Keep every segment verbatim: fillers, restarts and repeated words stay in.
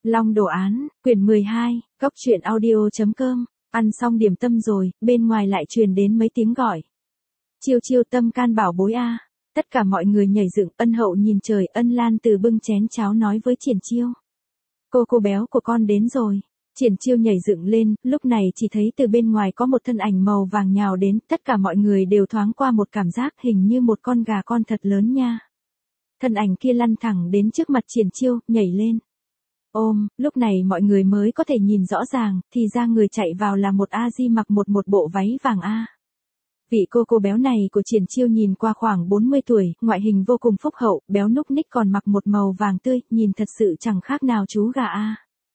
Long đồ án, quyển mười hai, cốc truyện audio chấm com. Ăn xong điểm tâm rồi, bên ngoài lại truyền đến mấy tiếng gọi. Chiêu chiêu tâm can bảo bối a. Tất cả mọi người nhảy dựng, Ân Hậu nhìn trời, Ân Lan từ bưng chén cháo nói với Triển Chiêu. Cô cô béo của con đến rồi. Triển Chiêu nhảy dựng lên, lúc này chỉ thấy từ bên ngoài có một thân ảnh màu vàng nhào đến, tất cả mọi người đều thoáng qua một cảm giác hình như một con gà con thật lớn nha. Thân ảnh kia lăn thẳng đến trước mặt Triển Chiêu, nhảy lên. Ôm, lúc này mọi người mới có thể nhìn rõ ràng, thì ra người chạy vào là một A-di mặc một một bộ váy vàng A. Vị cô cô béo này của Triển Chiêu nhìn qua khoảng bốn mươi tuổi, ngoại hình vô cùng phúc hậu, béo núc ních còn mặc một màu vàng tươi, nhìn thật sự chẳng khác nào chú gà A.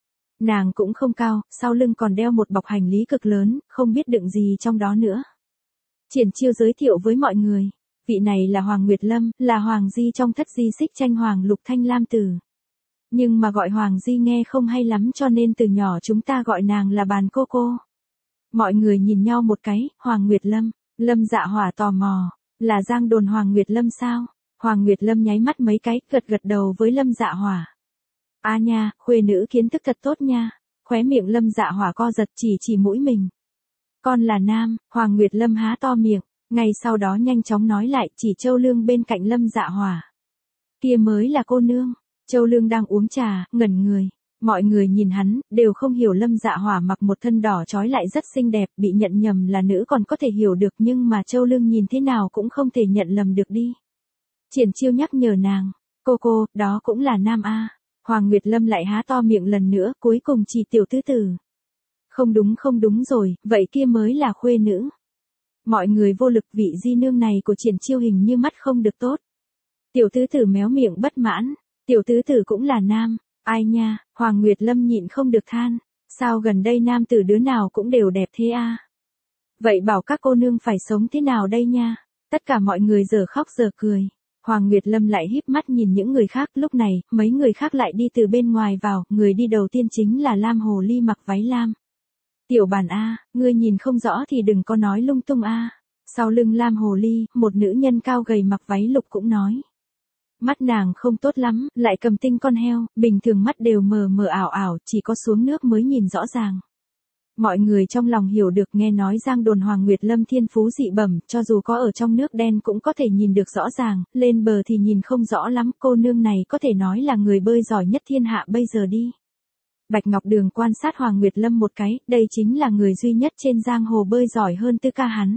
Nàng cũng không cao, sau lưng còn đeo một bọc hành lý cực lớn, không biết đựng gì trong đó nữa. Triển Chiêu giới thiệu với mọi người, vị này là Hoàng Nguyệt Lâm, là Hoàng Di trong thất di xích tranh Hoàng Lục Thanh Lam Tử. Nhưng mà gọi Hoàng Di nghe không hay lắm cho nên từ nhỏ chúng ta gọi nàng là bàn cô cô. Mọi người nhìn nhau một cái, Hoàng Nguyệt Lâm, Lâm Dạ Hỏa tò mò, là Giang Đồn Hoàng Nguyệt Lâm sao? Hoàng Nguyệt Lâm nháy mắt mấy cái, gật gật đầu với Lâm Dạ Hỏa. A nha, khuê nữ kiến thức thật tốt nha, khóe miệng Lâm Dạ Hỏa co giật chỉ chỉ mũi mình. Con là nam, Hoàng Nguyệt Lâm há to miệng, ngay sau đó nhanh chóng nói lại chỉ Châu Lương bên cạnh Lâm Dạ Hỏa. Kia mới là cô nương. Châu Lương đang uống trà, ngẩn người. Mọi người nhìn hắn, đều không hiểu Lâm Dạ Hỏa mặc một thân đỏ trói lại rất xinh đẹp, bị nhận nhầm là nữ còn có thể hiểu được nhưng mà Châu Lương nhìn thế nào cũng không thể nhận lầm được đi. Triển Chiêu nhắc nhở nàng, cô cô, đó cũng là nam A. Hoàng Nguyệt Lâm lại há to miệng lần nữa, cuối cùng chỉ tiểu tứ tử. Không đúng không đúng rồi, vậy kia mới là khuê nữ. Mọi người vô lực vị di nương này của Triển Chiêu hình như mắt không được tốt. Tiểu tứ tử méo miệng bất mãn. Tiểu tứ tử cũng là nam, ai nha, Hoàng Nguyệt Lâm nhịn không được than, sao gần đây nam tử đứa nào cũng đều đẹp thế a? Vậy bảo các cô nương phải sống thế nào đây nha? Tất cả mọi người giờ khóc giờ cười. Hoàng Nguyệt Lâm lại híp mắt nhìn những người khác, lúc này, mấy người khác lại đi từ bên ngoài vào, người đi đầu tiên chính là Lam Hồ Ly mặc váy lam. Tiểu Bàn a, ngươi nhìn không rõ thì đừng có nói lung tung a. Sau lưng Lam Hồ Ly, một nữ nhân cao gầy mặc váy lục cũng nói. Mắt nàng không tốt lắm, lại cầm tinh con heo, bình thường mắt đều mờ mờ ảo ảo, chỉ có xuống nước mới nhìn rõ ràng. Mọi người trong lòng hiểu được nghe nói Giang Đồn Hoàng Nguyệt Lâm thiên phú dị bẩm, cho dù có ở trong nước đen cũng có thể nhìn được rõ ràng, lên bờ thì nhìn không rõ lắm, cô nương này có thể nói là người bơi giỏi nhất thiên hạ bây giờ đi. Bạch Ngọc Đường quan sát Hoàng Nguyệt Lâm một cái, đây chính là người duy nhất trên giang hồ bơi giỏi hơn Tư Ca hắn.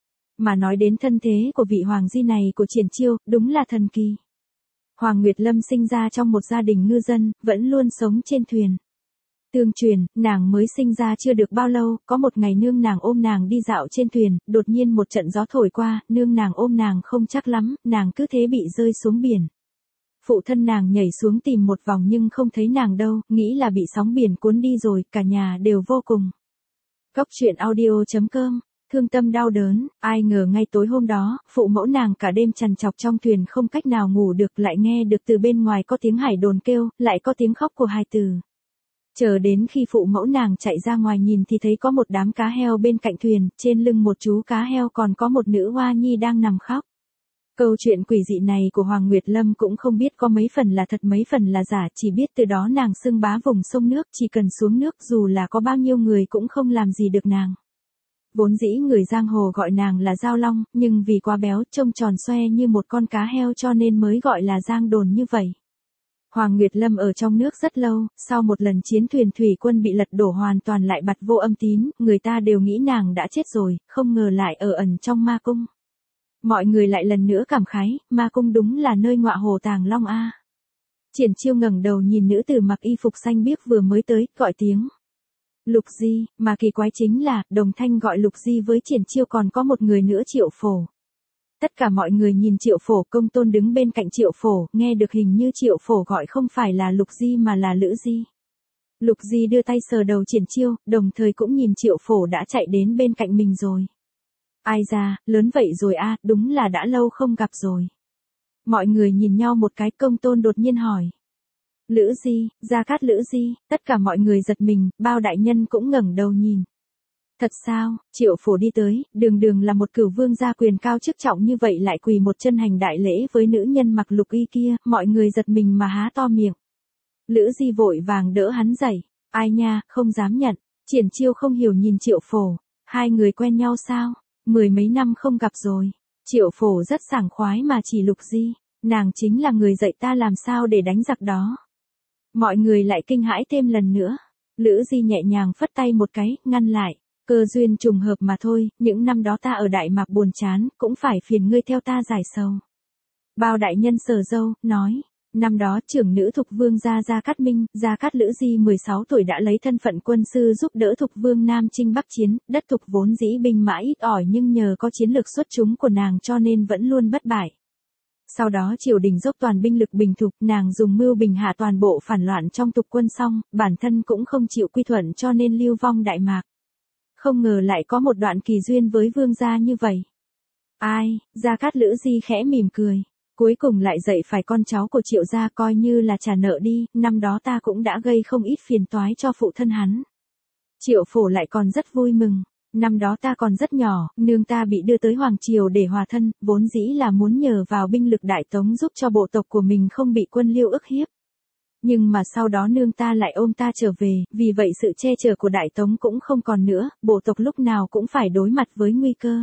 Mà nói đến thân thế của vị Hoàng Di này của Triển Chiêu, đúng là thần kỳ. Hoàng Nguyệt Lâm sinh ra trong một gia đình ngư dân, vẫn luôn sống trên thuyền. Tương truyền, nàng mới sinh ra chưa được bao lâu, có một ngày nương nàng ôm nàng đi dạo trên thuyền, đột nhiên một trận gió thổi qua, nương nàng ôm nàng không chắc lắm, nàng cứ thế bị rơi xuống biển. Phụ thân nàng nhảy xuống tìm một vòng nhưng không thấy nàng đâu, nghĩ là bị sóng biển cuốn đi rồi, cả nhà đều vô cùng. Cốc truyện audio chấm com. Thương tâm đau đớn, ai ngờ ngay tối hôm đó, phụ mẫu nàng cả đêm trằn trọc trong thuyền không cách nào ngủ được, lại nghe được từ bên ngoài có tiếng hải đồn kêu, lại có tiếng khóc của hài tử. Chờ đến khi phụ mẫu nàng chạy ra ngoài nhìn thì thấy có một đám cá heo bên cạnh thuyền, trên lưng một chú cá heo còn có một nữ hoa nhi đang nằm khóc. Câu chuyện quỷ dị này của Hoàng Nguyệt Lâm cũng không biết có mấy phần là thật mấy phần là giả, chỉ biết từ đó nàng xưng bá vùng sông nước, chỉ cần xuống nước dù là có bao nhiêu người cũng không làm gì được nàng. Vốn dĩ người giang hồ gọi nàng là Giao Long, nhưng vì quá béo, trông tròn xoe như một con cá heo cho nên mới gọi là Giang Đồn như vậy. Hoàng Nguyệt Lâm ở trong nước rất lâu, sau một lần chiến thuyền thủy quân bị lật đổ hoàn toàn lại bặt vô âm tín, người ta đều nghĩ nàng đã chết rồi, không ngờ lại ở ẩn trong ma cung. Mọi người lại lần nữa cảm khái, ma cung đúng là nơi ngọa hồ tàng long a. Triển Chiêu ngẩng đầu nhìn nữ tử mặc y phục xanh biếc vừa mới tới, gọi tiếng. Lục Di, mà kỳ quái chính là, đồng thanh gọi Lục Di với Triển Chiêu còn có một người nữa Triệu Phổ. Tất cả mọi người nhìn Triệu Phổ, Công Tôn đứng bên cạnh Triệu Phổ, nghe được hình như Triệu Phổ gọi không phải là Lục Di mà là Lữ Di. Lục Di đưa tay sờ đầu Triển Chiêu, đồng thời cũng nhìn Triệu Phổ đã chạy đến bên cạnh mình rồi. Ai da, lớn vậy rồi a, đúng là đã lâu không gặp rồi. Mọi người nhìn nhau một cái, Công Tôn đột nhiên hỏi. Lữ Di, Gia Cát Lữ Di, tất cả mọi người giật mình, bao đại nhân cũng ngẩng đầu nhìn. Thật sao, Triệu Phổ đi tới, đường đường là một cửu vương gia quyền cao chức trọng như vậy lại quỳ một chân hành đại lễ với nữ nhân mặc lục y kia, mọi người giật mình mà há to miệng. Lữ Di vội vàng đỡ hắn dậy. Ai nha, không dám nhận. Triển Chiêu không hiểu nhìn Triệu Phổ. Hai người quen nhau sao? Mười mấy năm không gặp rồi. Triệu Phổ rất sảng khoái mà chỉ Lục Di. Nàng chính là người dạy ta làm sao để đánh giặc đó. Mọi người lại kinh hãi thêm lần nữa. Lữ Di nhẹ nhàng phất tay một cái, ngăn lại. Cơ duyên trùng hợp mà thôi, những năm đó ta ở Đại Mạc buồn chán, cũng phải phiền ngươi theo ta giải sầu. Bao đại nhân sờ râu, nói. Năm đó trưởng nữ Thục Vương gia Gia Cát Minh, Gia Cát Lữ Di mười sáu tuổi đã lấy thân phận quân sư giúp đỡ Thục Vương Nam Chinh Bắc chiến, đất Thục vốn dĩ binh mã ít ỏi nhưng nhờ có chiến lược xuất chúng của nàng cho nên vẫn luôn bất bại. Sau đó triều đình dốc toàn binh lực bình Thục, nàng dùng mưu bình hạ toàn bộ phản loạn trong Thục quân xong, bản thân cũng không chịu quy thuận cho nên lưu vong Đại Mạc. Không ngờ lại có một đoạn kỳ duyên với vương gia như vậy. Ai, Gia Cát Lữ Di khẽ mỉm cười. Cuối cùng lại dạy phải con cháu của Triệu gia coi như là trả nợ đi, năm đó ta cũng đã gây không ít phiền toái cho phụ thân hắn. Triệu Phổ lại còn rất vui mừng. Năm đó ta còn rất nhỏ, nương ta bị đưa tới Hoàng Triều để hòa thân, vốn dĩ là muốn nhờ vào binh lực Đại Tống giúp cho bộ tộc của mình không bị quân Liêu ức hiếp. Nhưng mà sau đó nương ta lại ôm ta trở về, vì vậy sự che chở của Đại Tống cũng không còn nữa, bộ tộc lúc nào cũng phải đối mặt với nguy cơ.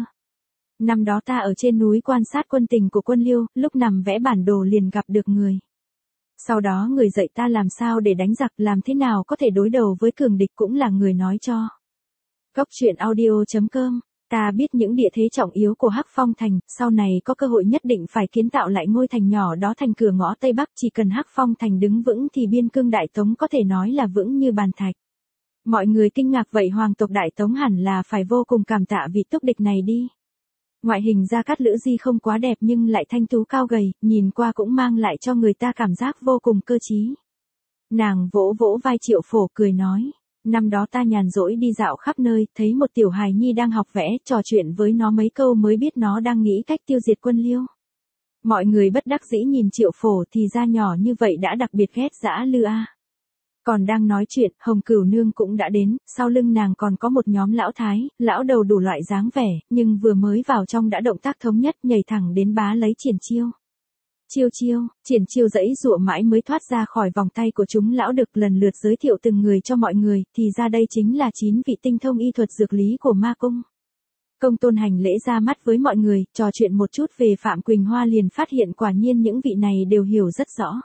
Năm đó ta ở trên núi quan sát quân tình của quân Liêu, lúc nằm vẽ bản đồ liền gặp được người. Sau đó người dạy ta làm sao để đánh giặc, làm thế nào có thể đối đầu với cường địch cũng là người nói cho. Góc truyện audio chấm com, ta biết những địa thế trọng yếu của Hắc Phong Thành, sau này có cơ hội nhất định phải kiến tạo lại ngôi thành nhỏ đó thành cửa ngõ Tây Bắc, chỉ cần Hắc Phong Thành đứng vững thì biên cương Đại Tống có thể nói là vững như bàn thạch. Mọi người kinh ngạc vậy hoàng tộc Đại Tống hẳn là phải vô cùng cảm tạ vị túc địch này đi. Ngoại hình Gia Cát Lữ Di không quá đẹp nhưng lại thanh tú cao gầy, nhìn qua cũng mang lại cho người ta cảm giác vô cùng cơ trí. Nàng vỗ vỗ vai Triệu Phổ cười nói, năm đó ta nhàn rỗi đi dạo khắp nơi, thấy một tiểu hài nhi đang học vẽ, trò chuyện với nó mấy câu mới biết nó đang nghĩ cách tiêu diệt quân Liêu. Mọi người bất đắc dĩ nhìn Triệu Phổ thì ra nhỏ như vậy đã đặc biệt ghét dã lư a. Còn đang nói chuyện, Hồng Cửu Nương cũng đã đến, sau lưng nàng còn có một nhóm lão thái, lão đầu đủ loại dáng vẻ, nhưng vừa mới vào trong đã động tác thống nhất nhảy thẳng đến bá lấy Triển Chiêu. Chiêu chiêu, Triển Chiêu dãy dụa mãi mới thoát ra khỏi vòng tay của chúng lão được lần lượt giới thiệu từng người cho mọi người, thì ra đây chính là chín vị tinh thông y thuật dược lý của ma cung. Công Tôn hành lễ ra mắt với mọi người, trò chuyện một chút về Phạm Quỳnh Hoa liền phát hiện quả nhiên những vị này đều hiểu rất rõ.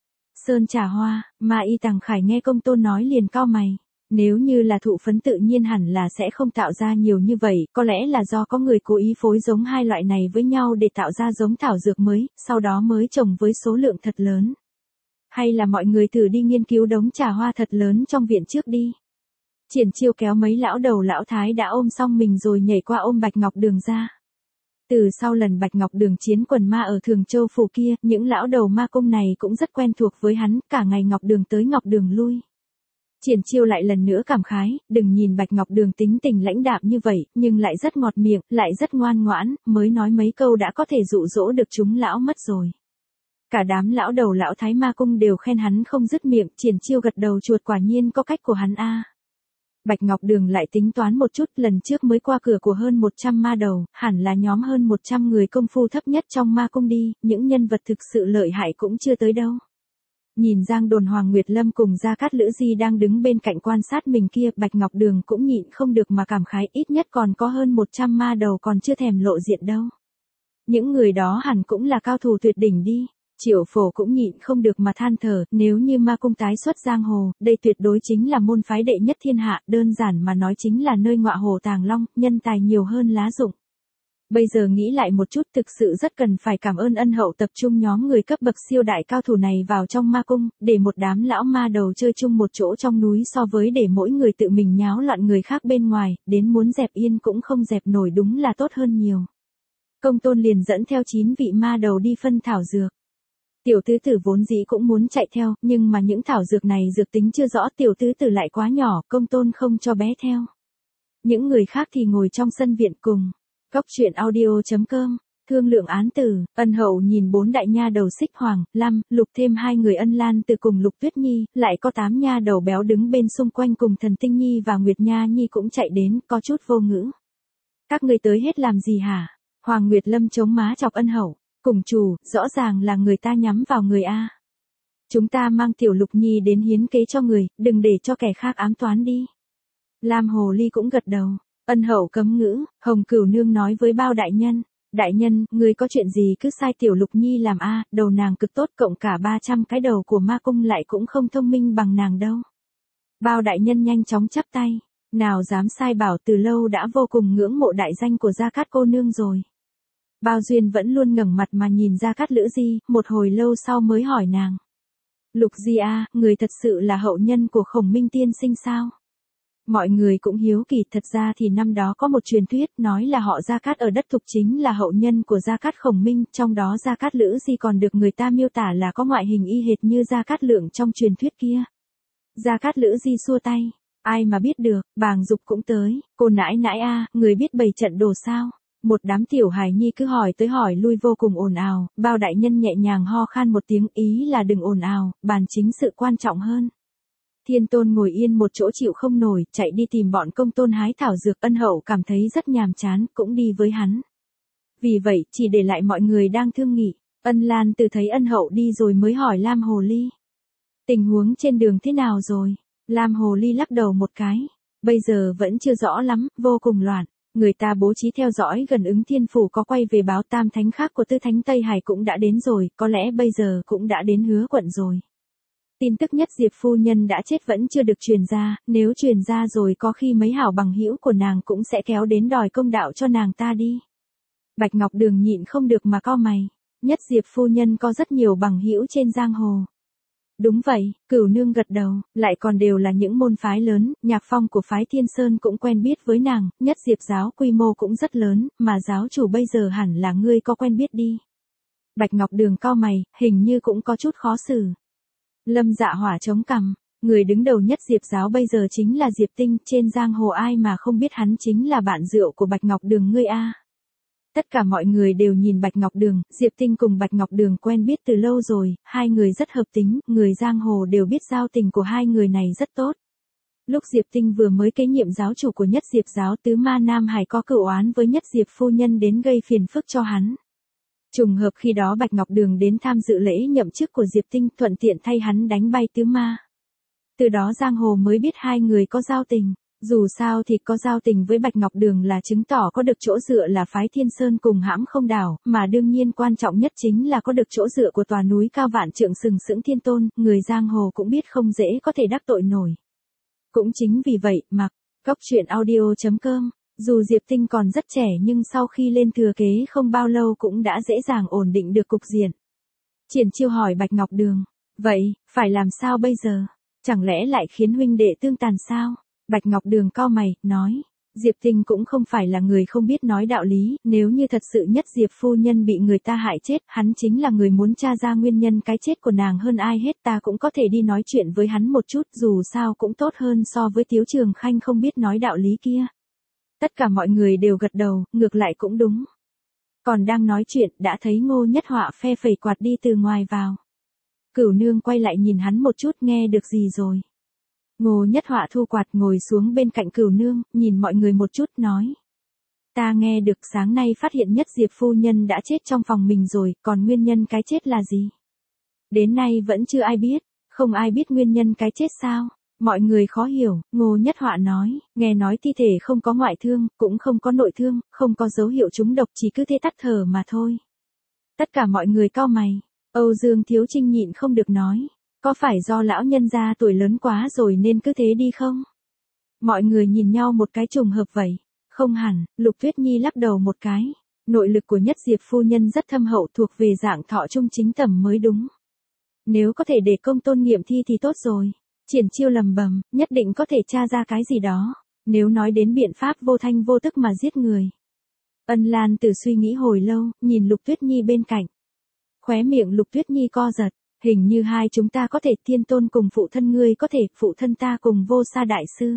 Sơn Trà Hoa, Ma Y Tằng Khải nghe Công Tôn nói liền cau mày. Nếu như là thụ phấn tự nhiên hẳn là sẽ không tạo ra nhiều như vậy, có lẽ là do có người cố ý phối giống hai loại này với nhau để tạo ra giống thảo dược mới, sau đó mới trồng với số lượng thật lớn. Hay là mọi người thử đi nghiên cứu đống trà hoa thật lớn trong viện trước đi. Triển Chiêu kéo mấy lão đầu lão thái đã ôm xong mình rồi nhảy qua ôm Bạch Ngọc Đường ra. Từ sau lần Bạch Ngọc Đường chiến quần ma ở Thường Châu phủ kia, những lão đầu ma cung này cũng rất quen thuộc với hắn, cả ngày Ngọc Đường tới Ngọc Đường lui. Triển Chiêu lại lần nữa cảm khái, đừng nhìn Bạch Ngọc Đường tính tình lãnh đạm như vậy, nhưng lại rất ngọt miệng, lại rất ngoan ngoãn, mới nói mấy câu đã có thể dụ dỗ được chúng lão mất rồi. Cả đám lão đầu lão thái ma cung đều khen hắn không dứt miệng, Triển Chiêu gật đầu chuột quả nhiên có cách của hắn a. Bạch Ngọc Đường lại tính toán một chút, lần trước mới qua cửa của hơn một trăm ma đầu, hẳn là nhóm hơn một trăm người công phu thấp nhất trong ma cung đi, những nhân vật thực sự lợi hại cũng chưa tới đâu. Nhìn Giang Đồn Hoàng Nguyệt Lâm cùng Gia Cát Lữ Di đang đứng bên cạnh quan sát mình kia, Bạch Ngọc Đường cũng nhịn không được mà cảm khái, ít nhất còn có hơn một trăm ma đầu còn chưa thèm lộ diện đâu. Những người đó hẳn cũng là cao thủ tuyệt đỉnh đi. Triệu Phổ cũng nhịn không được mà than thở, nếu như ma cung tái xuất giang hồ, đây tuyệt đối chính là môn phái đệ nhất thiên hạ, đơn giản mà nói chính là nơi ngọa hồ tàng long, nhân tài nhiều hơn lá rụng. Bây giờ nghĩ lại một chút, thực sự rất cần phải cảm ơn ân hậu tập trung nhóm người cấp bậc siêu đại cao thủ này vào trong ma cung, để một đám lão ma đầu chơi chung một chỗ trong núi so với để mỗi người tự mình nháo loạn người khác bên ngoài, đến muốn dẹp yên cũng không dẹp nổi, đúng là tốt hơn nhiều. Công Tôn liền dẫn theo chín vị ma đầu đi phân thảo dược. Tiểu tứ tử vốn dĩ cũng muốn chạy theo, nhưng mà những thảo dược này dược tính chưa rõ, tiểu tứ tử lại quá nhỏ, Công Tôn không cho bé theo. Những người khác thì ngồi trong sân viện cùng. Góc truyện audio chấm com, thương lượng án tử, ân hậu nhìn bốn đại nha đầu Xích Hoàng, Lam, Lục thêm hai người Ân Lan từ cùng Lục Tuyết Nhi, lại có tám nha đầu béo đứng bên xung quanh cùng Thần Tinh Nhi và Nguyệt Nha Nhi cũng chạy đến, có chút vô ngữ. Các người tới hết làm gì hả? Hoàng Nguyệt Lâm chống má chọc ân hậu. Cùng chủ, rõ ràng là người ta nhắm vào người A. Chúng ta mang tiểu Lục Nhi đến hiến kế cho người, đừng để cho kẻ khác ám toán đi. Lam Hồ Ly cũng gật đầu. Ân hậu cấm ngữ, Hồng Cửu Nương nói với Bao đại nhân. Đại nhân, người có chuyện gì cứ sai tiểu Lục Nhi làm a, đầu nàng cực tốt, cộng cả ba trăm cái đầu của ma cung lại cũng không thông minh bằng nàng đâu. Bao đại nhân nhanh chóng chắp tay. Nào dám sai bảo, từ lâu đã vô cùng ngưỡng mộ đại danh của Gia Cát cô nương rồi. Bao Duyên vẫn luôn ngẩng mặt mà nhìn Gia Cát Lữ Di, một hồi lâu sau mới hỏi nàng. Lục Di a, người thật sự là hậu nhân của Khổng Minh tiên sinh sao? Mọi người cũng hiếu kỳ, thật ra thì năm đó có một truyền thuyết nói là họ Gia Cát ở đất Thục chính là hậu nhân của Gia Cát Khổng Minh, trong đó Gia Cát Lữ Di còn được người ta miêu tả là có ngoại hình y hệt như Gia Cát Lượng trong truyền thuyết kia. Gia Cát Lữ Di xua tay. Ai mà biết được, Bàng Dục cũng tới, cô nãi nãi a, người biết bày trận đồ sao? Một đám tiểu hài nhi cứ hỏi tới hỏi lui vô cùng ồn ào, Bao đại nhân nhẹ nhàng ho khan một tiếng, ý là đừng ồn ào, bàn chính sự quan trọng hơn. Thiên Tôn ngồi yên một chỗ chịu không nổi, chạy đi tìm bọn Công Tôn hái thảo dược. Ân hậu cảm thấy rất nhàm chán, cũng đi với hắn. Vì vậy, chỉ để lại mọi người đang thương nghị. Ân Lan Từ thấy ân hậu đi rồi mới hỏi Lam Hồ Ly. Tình huống trên đường thế nào rồi? Lam Hồ Ly lắc đầu một cái. Bây giờ vẫn chưa rõ lắm, vô cùng loạn. Người ta bố trí theo dõi gần Ứng Thiên Phủ có quay về báo tam thánh khác của Tư Thánh Tây Hải cũng đã đến rồi, có lẽ bây giờ cũng đã đến Hứa quận rồi. Tin tức Nhất Diệp phu nhân đã chết vẫn chưa được truyền ra, nếu truyền ra rồi có khi mấy hảo bằng hữu của nàng cũng sẽ kéo đến đòi công đạo cho nàng ta đi. Bạch Ngọc Đường nhịn không được mà cau mày. Nhất Diệp phu nhân có rất nhiều bằng hữu trên giang hồ. Đúng vậy, Cửu Nương gật đầu, lại còn đều là những môn phái lớn, nhạc phong của phái Thiên Sơn cũng quen biết với nàng, Nhất Diệp giáo quy mô cũng rất lớn, mà giáo chủ bây giờ hẳn là ngươi có quen biết đi. Bạch Ngọc Đường cau mày, hình như cũng có chút khó xử. Lâm Dạ Hỏa chống cằm, người đứng đầu Nhất Diệp giáo bây giờ chính là Diệp Tinh, trên giang hồ ai mà không biết hắn chính là bạn rượu của Bạch Ngọc Đường ngươi a. Tất cả mọi người đều nhìn Bạch Ngọc Đường, Diệp Tinh cùng Bạch Ngọc Đường quen biết từ lâu rồi, hai người rất hợp tính, người giang hồ đều biết giao tình của hai người này rất tốt. Lúc Diệp Tinh vừa mới kế nhiệm giáo chủ của Nhất Diệp giáo, Tứ Ma Nam Hải có cựu oán với Nhất Diệp phu nhân đến gây phiền phức cho hắn. Trùng hợp khi đó Bạch Ngọc Đường đến tham dự lễ nhậm chức của Diệp Tinh, thuận tiện thay hắn đánh bay Tứ Ma. Từ đó giang hồ mới biết hai người có giao tình. Dù sao thì có giao tình với Bạch Ngọc Đường là chứng tỏ có được chỗ dựa là phái Thiên Sơn cùng hãm không đảo, mà đương nhiên quan trọng nhất chính là có được chỗ dựa của tòa núi cao vạn trượng sừng sững Thiên Tôn, người giang hồ cũng biết không dễ có thể đắc tội nổi. Cũng chính vì vậy mà, Góc Truyện Audio chấm com, dù Diệp Tinh còn rất trẻ nhưng sau khi lên thừa kế không bao lâu cũng đã dễ dàng ổn định được cục diện. Triển Chiêu hỏi Bạch Ngọc Đường, vậy, phải làm sao bây giờ? Chẳng lẽ lại khiến huynh đệ tương tàn sao? Bạch Ngọc Đường cau mày, nói, Diệp Tinh cũng không phải là người không biết nói đạo lý, nếu như thật sự Nhất Diệp phu nhân bị người ta hại chết, hắn chính là người muốn tra ra nguyên nhân cái chết của nàng hơn ai hết, ta cũng có thể đi nói chuyện với hắn một chút, dù sao cũng tốt hơn so với Tiếu Trường Khanh không biết nói đạo lý kia. Tất cả mọi người đều gật đầu, ngược lại cũng đúng. Còn đang nói chuyện, đã thấy Ngô Nhất Họa phe phẩy quạt đi từ ngoài vào. Cửu Nương quay lại nhìn hắn một chút, nghe được gì rồi? Ngô Nhất Họa thu quạt ngồi xuống bên cạnh Cửu Nương, nhìn mọi người một chút, nói. Ta nghe được sáng nay phát hiện Nhất Diệp phu nhân đã chết trong phòng mình rồi, còn nguyên nhân cái chết là gì? Đến nay vẫn chưa ai biết, không ai biết nguyên nhân cái chết sao? Mọi người khó hiểu, Ngô Nhất Họa nói, nghe nói thi thể không có ngoại thương, cũng không có nội thương, không có dấu hiệu trúng độc, chỉ cứ thế tắt thở mà thôi. Tất cả mọi người cau mày, Âu Dương Thiếu Trinh nhịn không được nói. Có phải do lão nhân gia tuổi lớn quá rồi nên cứ thế đi không? Mọi người nhìn nhau một cái trùng hợp vậy. Không hẳn, Lục Tuyết Nhi lắc đầu một cái. Nội lực của Nhất Diệp phu nhân rất thâm hậu, thuộc về dạng thọ trung chính tầm mới đúng. Nếu có thể để Công Tôn nghiệm thi thì tốt rồi. Triển Chiêu lầm bầm, nhất định có thể tra ra cái gì đó. Nếu nói đến biện pháp vô thanh vô tức mà giết người. Ân Lan Tử suy nghĩ hồi lâu, nhìn Lục Tuyết Nhi bên cạnh. Khóe miệng Lục Tuyết Nhi co giật. Hình như hai chúng ta có thể, Thiên Tôn cùng phụ thân ngươi có thể, phụ thân ta cùng Vô Sa đại sư.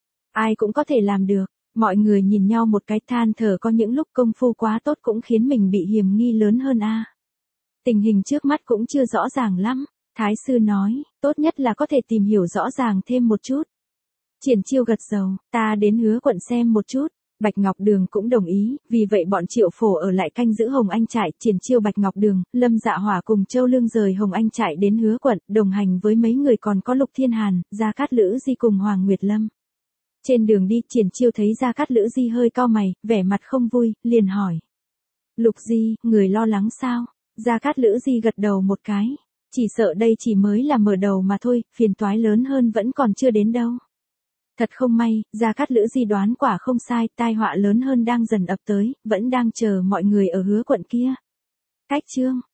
Ai cũng có thể làm được. Mọi người nhìn nhau một cái than thở, có những lúc công phu quá tốt cũng khiến mình bị hiềm nghi lớn hơn a. Tình hình trước mắt cũng chưa rõ ràng lắm. Thái sư nói, tốt nhất là có thể tìm hiểu rõ ràng thêm một chút. Triển Chiêu gật đầu, ta đến Hứa quận xem một chút. Bạch Ngọc Đường cũng đồng ý, vì vậy bọn Triệu Phổ ở lại canh giữ Hồng Anh trại, triển chiêu Bạch Ngọc Đường, Lâm Dạ Hỏa cùng Châu Lương rời Hồng Anh trại đến Hứa quận, đồng hành với mấy người còn có Lục Thiên Hàn, Gia Cát Lữ Di cùng Hoàng Nguyệt Lâm. Trên đường đi, triển chiêu thấy Gia Cát Lữ Di hơi cau mày, vẻ mặt không vui, liền hỏi. Lục Di, người lo lắng sao? Gia Cát Lữ Di gật đầu một cái. Chỉ sợ đây chỉ mới là mở đầu mà thôi, phiền toái lớn hơn vẫn còn chưa đến đâu. Thật không may, Gia Cát Lữ Di đoán quả không sai, tai họa lớn hơn đang dần ập tới, vẫn đang chờ mọi người ở Hứa quận kia. Cách chương